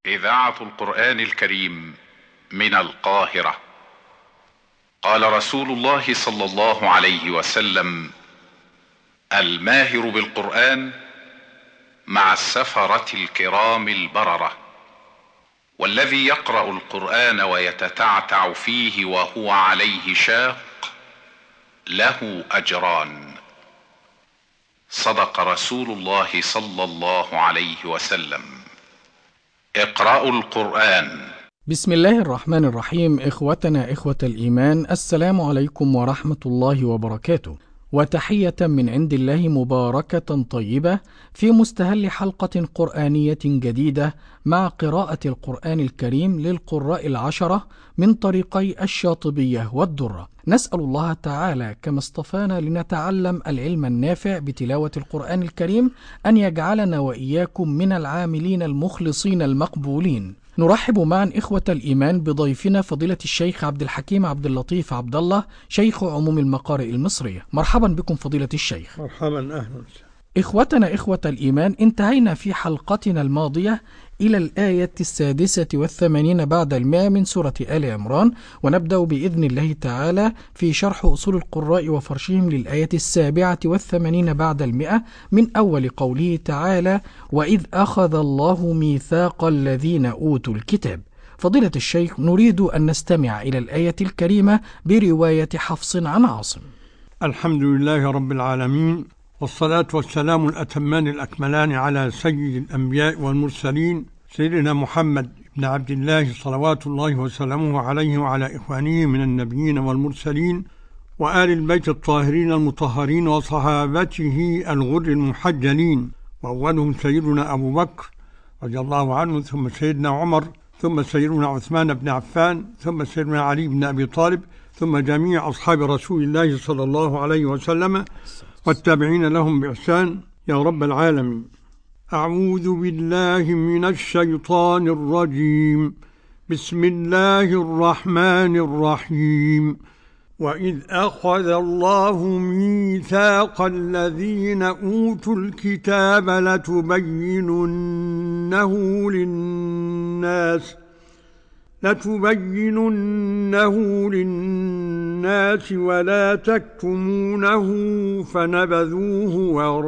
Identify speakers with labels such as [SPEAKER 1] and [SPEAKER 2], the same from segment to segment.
[SPEAKER 1] إذاعة القرآن الكريم من القاهرة. قال رسول الله صلى الله عليه وسلم: الماهر بالقرآن مع السفرة الكرام البررة، والذي يقرأ القرآن ويتتعتع فيه وهو عليه شاق له أجران. صدق رسول الله صلى الله عليه وسلم. اقرأوا القرآن.
[SPEAKER 2] بسم الله الرحمن الرحيم. إخوتنا إخوة الإيمان، السلام عليكم ورحمة الله وبركاته، وتحية من عند الله مباركة طيبة في مستهل حلقة قرآنية جديدة مع قراءة القرآن الكريم للقراء العشرة من طريقي الشاطبية والدرة. نسأل الله تعالى كما اصطفانا لنتعلم العلم النافع بتلاوة القرآن الكريم أن يجعلنا وإياكم من العاملين المخلصين المقبولين. نرحب معا إخوة الإيمان بضيفنا فضيلة الشيخ عبد الحكيم عبد اللطيف عبد الله، شيخ عموم المقارئ المصرية. مرحبا بكم فضيلة الشيخ.
[SPEAKER 3] مرحبا، أهلا.
[SPEAKER 2] إخوتنا إخوة الإيمان، انتهينا في حلقتنا الماضية إلى الآية 86 بعد 100 من سورة آل عمران، ونبدأ بإذن الله تعالى في شرح أصول القراء وفرشهم للآية 87 بعد 100 من أول قوله تعالى: وإذ أخذ الله ميثاق الذين أوتوا الكتاب. فضيلة الشيخ، نريد أن نستمع إلى الآية الكريمة برواية حفص عن عاصم.
[SPEAKER 3] الحمد لله رب العالمين، والصلاة والسلام الأتمان الأكملان على سيد الأنبياء والمرسلين سيدنا محمد بن عبد الله صلوات الله وسلامه عليه وعلى إخوانه من النبيين والمرسلين وآل البيت الطاهرين المطهرين وصحابته الغر المحجلين، وأولهم سيدنا أبو بكر رضي الله عنه، ثم سيدنا عمر، ثم سيدنا عثمان بن عفان، ثم سيدنا علي بن أبي طالب، ثم جميع أصحاب رسول الله صلى الله عليه وسلم والتابعين لهم بإحسان يا رب العالمين. أعوذ بالله من الشيطان الرجيم. بسم الله الرحمن الرحيم. وإذ أخذ الله ميثاق الذين أوتوا الكتاب لتبيننه للناس ولا تكتمونه فنبذوه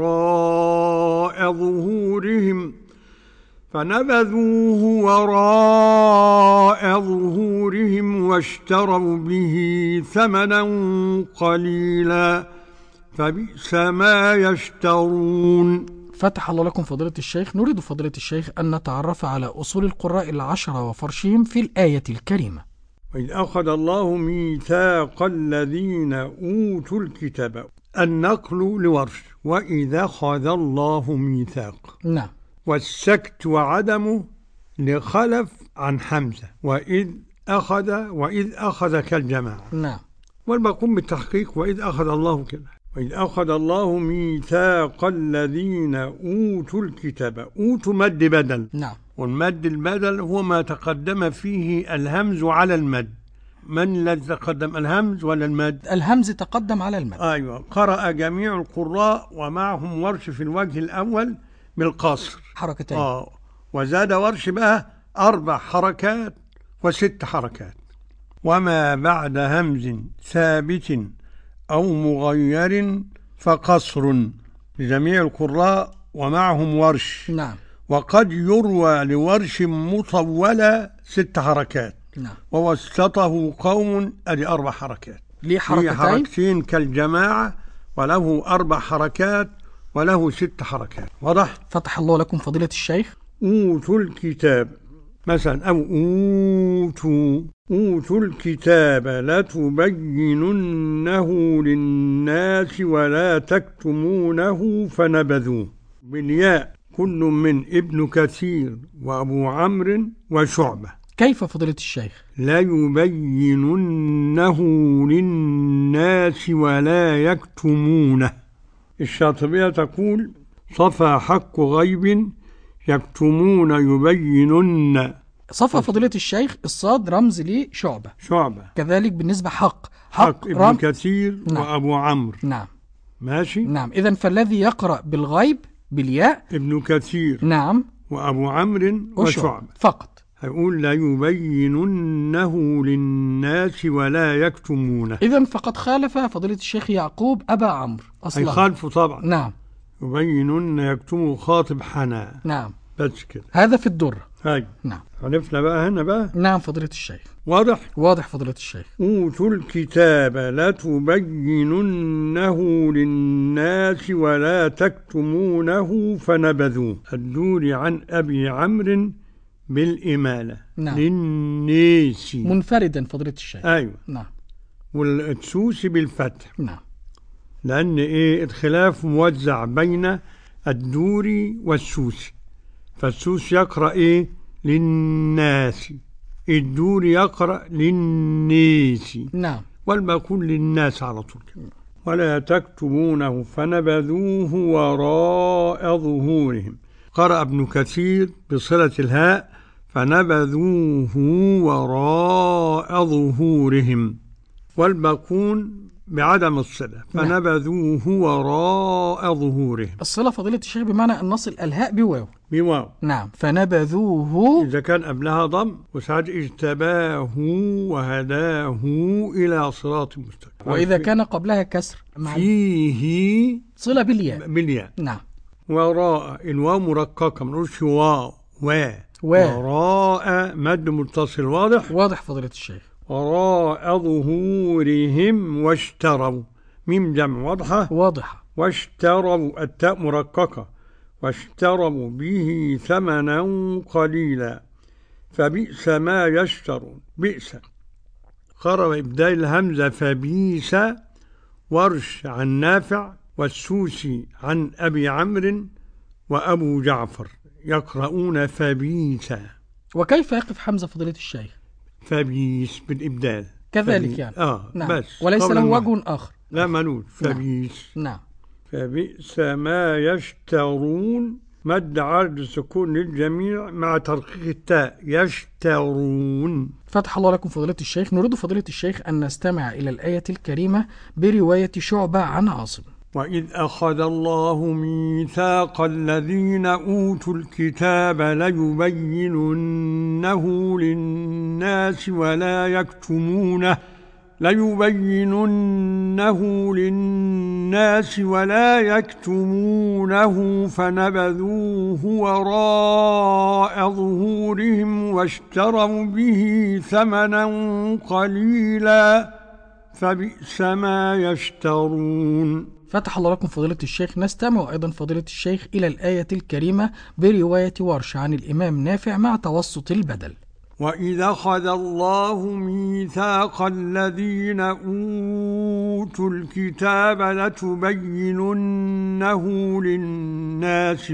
[SPEAKER 3] وراء ظهورهم واشتروا به ثمنا قليلا فبئس ما يشترون.
[SPEAKER 2] فتح الله لكم فضيلة الشيخ. نريد فضيلة الشيخ أن نتعرف على أصول القراء العشرة وفرشهم في الآية الكريمة.
[SPEAKER 3] وإذ أخذ الله ميثاق الذين أوتوا الكتاب، النقل لورش، وإذ أخذ الله ميثاق.
[SPEAKER 2] نعم.
[SPEAKER 3] والسكت وعدمه لخلف عن حمزة، وإذ أخذ كالجماعة.
[SPEAKER 2] نعم.
[SPEAKER 3] والمقوم بالتحقيق وإذ أخذ الله كده. وإذ أخذ الله ميثاق الذين أوتوا الكتاب. أوتوا مد بدل.
[SPEAKER 2] نعم.
[SPEAKER 3] والمد البدل هو ما تقدم فيه الهمز على المد. من الذي تقدم، الهمز ولا المد؟
[SPEAKER 2] الهمز تقدم على المد.
[SPEAKER 3] أيوة. قرأ جميع القراء ومعهم ورش في الوجه الأول بالقصر
[SPEAKER 2] حركتين.
[SPEAKER 3] وزاد ورش بقى 4 حركات و6 حركات. وما بعد همز ثابت أو مغير فقصر لجميع القراء ومعهم ورش.
[SPEAKER 2] نعم.
[SPEAKER 3] وقد يروى لورش مطولة 6 حركات.
[SPEAKER 2] نعم.
[SPEAKER 3] ووسطه قوم أدي 4 حركات.
[SPEAKER 2] ليه
[SPEAKER 3] حركتين كالجماعة، وله 4 حركات وله 6 حركات. واضح؟
[SPEAKER 2] فتح الله لكم فضيلة الشيخ.
[SPEAKER 3] أوتوا الكتاب مثلا، أو أوتوا الكتاب لتبيننه للناس ولا تكتمونه فنبذوه. بالياء كل من ابن كثير وأبو عمرو وشعبة.
[SPEAKER 2] كيف فضيلة الشيخ؟
[SPEAKER 3] لا يبيننه للناس ولا يكتمونه. الشاطبية تقول: صفى حق غيب يكتمون يبينن.
[SPEAKER 2] صفى فضيلة الشيخ الصاد رمز لشعبة. كذلك بالنسبة حق
[SPEAKER 3] ابن كثير. نعم. وأبو عمرو.
[SPEAKER 2] نعم.
[SPEAKER 3] ماشي.
[SPEAKER 2] نعم. إذن فالذي يقرأ بالغيب بالياء
[SPEAKER 3] ابن كثير.
[SPEAKER 2] نعم.
[SPEAKER 3] وأبو عمرو وشعبة
[SPEAKER 2] فقط.
[SPEAKER 3] هيقول لا يبيننه للناس ولا يكتمونه.
[SPEAKER 2] إذن فقد خالف فضيلة الشيخ يعقوب أبا عمرو أصلا.
[SPEAKER 3] هيخالفه طبعا.
[SPEAKER 2] نعم.
[SPEAKER 3] يبينن يكتموا خاطب حنا.
[SPEAKER 2] نعم.
[SPEAKER 3] بس كده.
[SPEAKER 2] هذا في الدرة.
[SPEAKER 3] هاي.
[SPEAKER 2] نعم.
[SPEAKER 3] عرفنا بقى هنا بقى.
[SPEAKER 2] نعم فضيلة الشيخ.
[SPEAKER 3] واضح
[SPEAKER 2] فضيلة الشيخ.
[SPEAKER 3] أوتوا الكتاب لتبيننه للناس ولا تكتمونه فنبذوه. الدوري عن أبي عمرو بالإمالة.
[SPEAKER 2] نعم.
[SPEAKER 3] للناس
[SPEAKER 2] منفردا فضيلة الشيخ.
[SPEAKER 3] أيوة.
[SPEAKER 2] نعم.
[SPEAKER 3] والتسوسي بالفتح.
[SPEAKER 2] نعم.
[SPEAKER 3] لأن الخلاف موزع بين الدوري والسوسي، فالسوسي يقرأ للناس، الدوري يقرأ للناس.
[SPEAKER 2] نعم.
[SPEAKER 3] والمقول للناس على طول. ولا تكتبونه فنبذوه وراء ظهورهم. قرأ ابن كثير بصلة الهاء فنبذوه وراء ظهورهم، والباقون بعدم الصلة فنبذوه وراء ظهورهم.
[SPEAKER 2] الصلة فضيلة الشيخ بمعنى أن نصل الهاء بواو.
[SPEAKER 3] نعم.
[SPEAKER 2] فنبذوه
[SPEAKER 3] إذا كان قبلها ضم، وساعد اجتباه وهداه إلى صراط مستقيم.
[SPEAKER 2] وإذا كان قبلها كسر
[SPEAKER 3] فيه
[SPEAKER 2] صلة بالياء. نعم.
[SPEAKER 3] وراء الواو مرققة، ما نقولش واو وراء مد متصل. واضح
[SPEAKER 2] فضيلة الشيخ.
[SPEAKER 3] وراء ظهورهم واشتروا، ميم جمع واضحة. واشتروا التاء مرققة، واشتروا به ثمنا قليلا فبئس ما يشترون. بئس قرأ إبدال الهمزة فبئس، ورش عن نافع، والسوسي عن أبي عمرو، وأبو جعفر يقرؤون فبئس.
[SPEAKER 2] وكيف يقف حمزة فضيلة الشيخ؟
[SPEAKER 3] فبئس بالإبدال
[SPEAKER 2] كذلك يعني.
[SPEAKER 3] نعم. بس
[SPEAKER 2] وليس له وجه آخر.
[SPEAKER 3] لا ملوش. فبئس.
[SPEAKER 2] نعم.
[SPEAKER 3] فبئس ما يشترون، مد عرض سكون للجميع مع ترقيق التاء. يشترون.
[SPEAKER 2] فتح الله لكم فضيلة الشيخ. نريد فضيلة الشيخ أن نستمع إلى الآية الكريمة برواية شعبة عن عاصم.
[SPEAKER 3] وإذ أخذ الله ميثاق الذين أوتوا الكتاب ليبيننه للناس ولا يكتمونه فنبذوه وراء ظهورهم واشتروا به ثمنا قليلا فبئس ما يشترون.
[SPEAKER 2] فتح الله لكم فضيلة الشيخ. نستمع أيضا فضيلة الشيخ إلى الآية الكريمة برواية ورش عن الإمام نافع مع توسط البدل.
[SPEAKER 3] وإذا أخذ الله ميثاق الذين أوتوا الكتاب لتبيننه للناس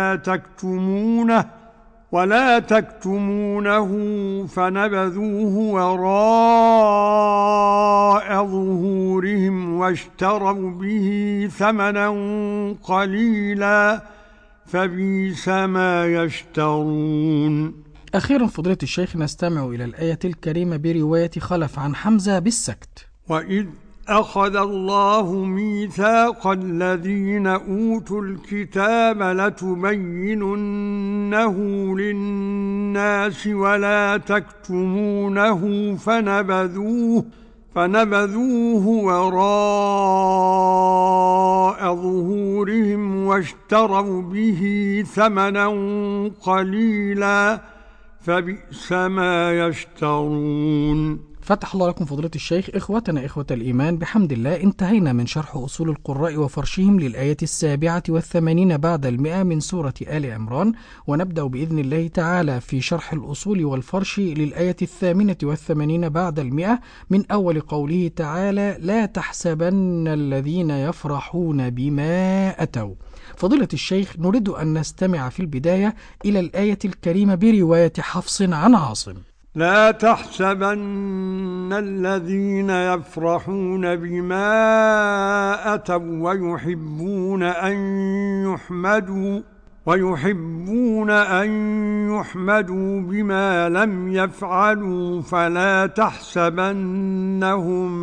[SPEAKER 3] ولا تكتمونه فنبذوه وراء ظهورهم واشتروا به ثمنا قليلا فبئس ما يشترون.
[SPEAKER 2] أخيرا فضيلة الشيخ نستمع إلى الآية الكريمة برواية خلف عن حمزة بالسكت.
[SPEAKER 3] وإذ أخذ الله ميثاق الذين أوتوا الكتاب لتبيننه للناس ولا تكتمونه فنبذوه وراء ظهورهم واشتروا به ثمنا قليلا فبئس ما يشترون.
[SPEAKER 2] فتح الله لكم فضيلة الشيخ. إخوتنا إخوة الإيمان، بحمد الله انتهينا من شرح أصول القراء وفرشهم للآية 87 بعد 100 من سورة آل عمران، ونبدأ بإذن الله تعالى في شرح الأصول والفرش للآية 88 بعد 100 من أول قوله تعالى: لا تحسبن الذين يفرحون بما أتوا. فضيلة الشيخ نريد أن نستمع في البداية إلى الآية الكريمة برواية حفص عن عاصم.
[SPEAKER 3] لا تحسبن الذين يفرحون بما أتوا ويحبون أن يحمدوا بما لم يفعلوا فلا تحسبنهم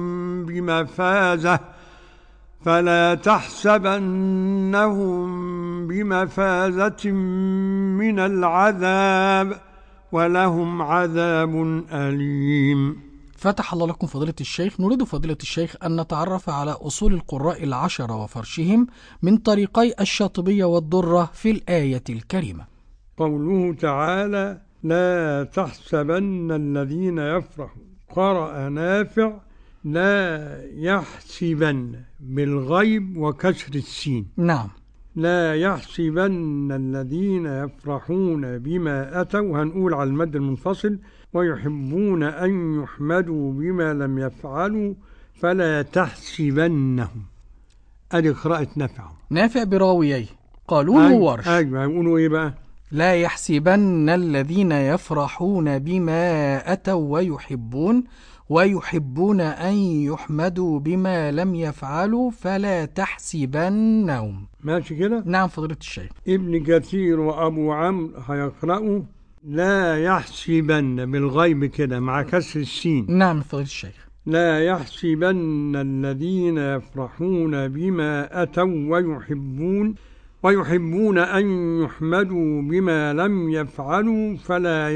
[SPEAKER 3] بمفازة من العذاب ولهم عذاب أليم.
[SPEAKER 2] فتح الله لكم فضيلة الشيخ. نريد فضيلة الشيخ أن نتعرف على أصول القراء العشرة وفرشهم من طريقي الشاطبية والدرة في الآية الكريمة.
[SPEAKER 3] قوله تعالى: لا تحسبن الذين يفرحون. قرأ نافع: لا يحسبن بالغيب وكسر السين.
[SPEAKER 2] نعم.
[SPEAKER 3] لا يحسبن الذين يفرحون بما أتوا، هنقول على المد المنفصل: ويحبون أن يحمدوا بما لم يفعلوا فلا تحسبنهم. أدي قراءة
[SPEAKER 2] نافع براوييه قالوا ورش.
[SPEAKER 3] أيوة، يقولوا إيه بقى؟
[SPEAKER 2] لا يحسبن الذين يفرحون بما أتوا ويحبون أن يحمدوا بما لم يفعلوا فلا تحسبنهم.
[SPEAKER 3] ماشي كده؟
[SPEAKER 2] نعم فضيلة الشيخ.
[SPEAKER 3] ابن كثير وأبو عمرو هيقرأوا لا يحسبن بالغيب كده مع كسر السين.
[SPEAKER 2] نعم فضيلة الشيخ.
[SPEAKER 3] لا يحسبن الذين يفرحون بما أتوا ويحبون أن يحمدوا بما لم يفعلوا فلا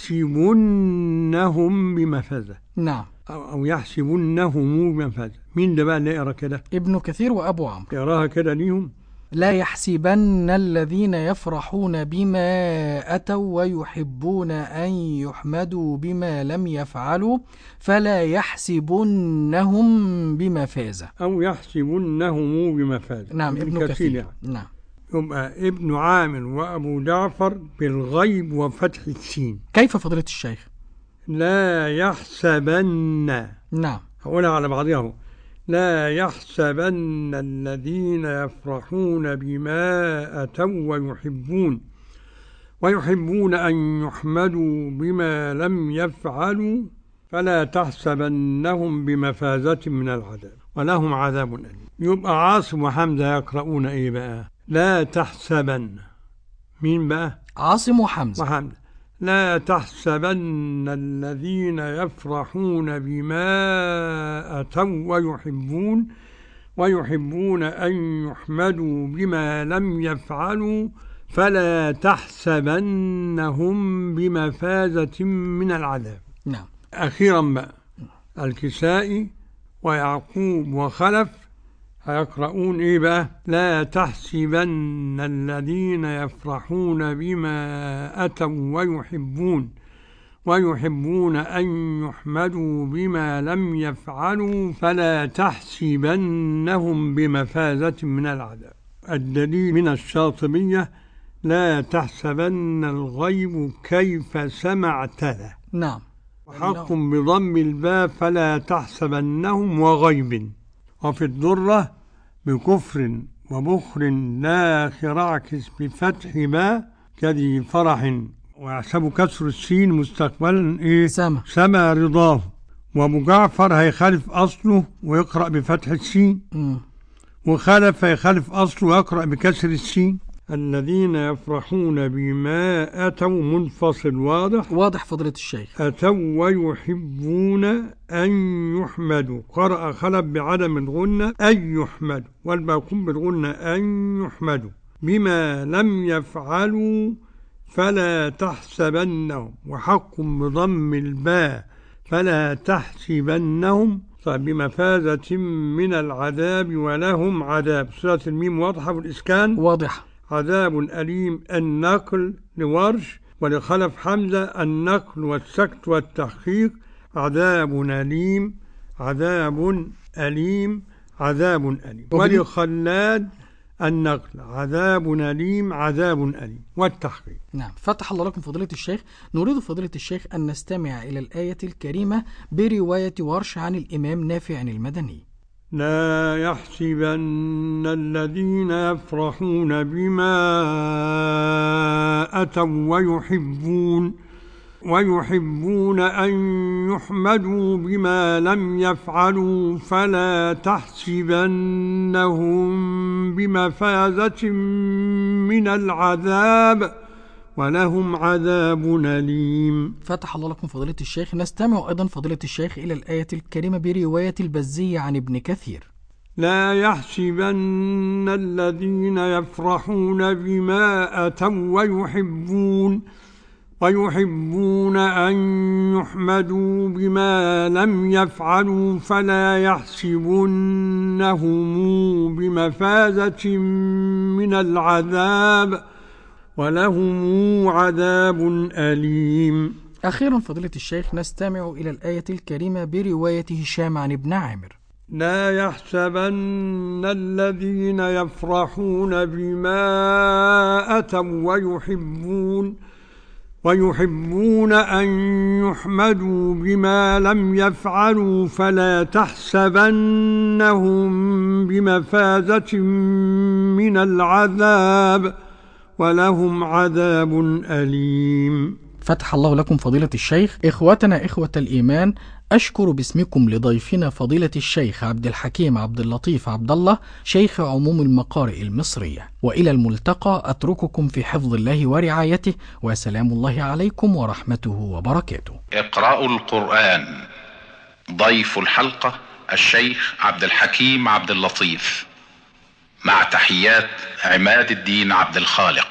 [SPEAKER 3] يحسبنهم بمفازة.
[SPEAKER 2] نعم.
[SPEAKER 3] أو يحسبنهم بمفازة. مين ده بقى اللي يقرأ كده؟
[SPEAKER 2] ابن كثير وأبو عمرو.
[SPEAKER 3] يقراها كده ليهم:
[SPEAKER 2] لا يحسبن الذين يفرحون بما أتوا ويحبون أن يحمدوا بما لم يفعلوا فلا يحسبنهم بمفازة.
[SPEAKER 3] أو يحسبنهم بمفازة.
[SPEAKER 2] نعم ابن كثير يعني.
[SPEAKER 3] نعم. يبقى ابن عامر وأبو جعفر بالغيب وفتح السين.
[SPEAKER 2] كيف فضيلة الشيخ؟
[SPEAKER 3] لا يحسبن.
[SPEAKER 2] نعم.
[SPEAKER 3] هقولها على بعضها: لا يحسبن الذين يفرحون بما أتوا ويحبون أن يحمدوا بما لم يفعلوا فلا تحسبنهم بمفازة من العذاب ولهم عذاب أليم. يبقى عاصم وحمزة يقرؤون إيه بقى؟ لا تحسبن. مين بقى؟
[SPEAKER 2] عاصم وحمزة.
[SPEAKER 3] لا تحسبن الذين يفرحون بما أتوا ويحبون أن يحمدوا بما لم يفعلوا فلا تحسبنهم بمفازة من العذاب.
[SPEAKER 2] نعم.
[SPEAKER 3] أخيرا بقى الكسائي ويعقوب وخلف هيقرؤون إيه بقى؟ لا تحسبن الذين يفرحون بما أتوا ويحبون أن يحمدوا بما لم يفعلوا فلا تحسبنهم بمفازة من العذاب. الدليل من الشاطبية: لا تحسبن الغيب كيف سمعت له.
[SPEAKER 2] نعم.
[SPEAKER 3] وحق بضم الباء فلا تحسبنهم وغيب. وفي الدرة بكفر وبخر لا خراعكس بفتح باء كذي فرح ويحسب كسر السين مستقبلا إيه؟ سما رضاه. وابو جعفر هيخالف أصله ويقرأ بفتح السين. وخالف هيخالف أصله ويقرأ بكسر السين. الذين يفرحون بما أتوا منفصل واضح
[SPEAKER 2] فضيلة الشيخ.
[SPEAKER 3] أتوا ويحبون أن يحمدوا. قرأ خلف بعدم الغنة أن يحمدوا والباقون بالغنة أن يحمدوا بما لم يفعلوا فلا تحسبنهم. وحق بضم الباء فلا تحسبنهم بمفازة من العذاب ولهم عذاب. سورة الميم واضحة والإسكان
[SPEAKER 2] واضح.
[SPEAKER 3] عذاب أليم النقل لورش ولخلف حمزة النقل والسكت والتحقيق. عذاب أليم عذاب أليم عذاب أليم. ولخلاد النقل عذاب أليم عذاب أليم والتحقيق.
[SPEAKER 2] نعم. فتح الله لكم فضيلة الشيخ. نريد فضيلة الشيخ أن نستمع إلى الآية الكريمة برواية ورش عن الإمام نافع المدني.
[SPEAKER 3] لا يحسبن الذين يفرحون بما أتوا ويحبون أن يحمدوا بما لم يفعلوا فلا تحسبنهم بمفازة من العذاب ولهم عذاب أليم.
[SPEAKER 2] فتح الله لكم فضيلة الشيخ. نستمع أيضا فضيلة الشيخ إلى الآية الكريمة برواية البزي عن ابن كثير.
[SPEAKER 3] لا يحسبن الذين يفرحون بما أتوا ويحبون أن يحمدوا بما لم يفعلوا فلا يحسبنهم بمفازة من العذاب ولهم عذاب أليم.
[SPEAKER 2] أخيرا فضيلة الشيخ نستمع إلى الآية الكريمة برواية هشام عن ابن عامر.
[SPEAKER 3] لا يحسبن الذين يفرحون بما أتوا ويحبون أن يحمدوا بما لم يفعلوا فلا تحسبنهم بمفازة من العذاب ولهم عذاب أليم.
[SPEAKER 2] فتح الله لكم فضيلة الشيخ. إخوتنا إخوة الإيمان، أشكر باسمكم لضيفنا فضيلة الشيخ عبد الحكيم عبد اللطيف عبد الله، شيخ عموم المقارئ المصرية. وإلى الملتقى أترككم في حفظ الله ورعايته، وسلام الله عليكم ورحمته وبركاته.
[SPEAKER 1] اقرأوا القرآن. ضيف الحلقة الشيخ عبد الحكيم عبد اللطيف، مع تحيات عماد الدين عبد الخالق.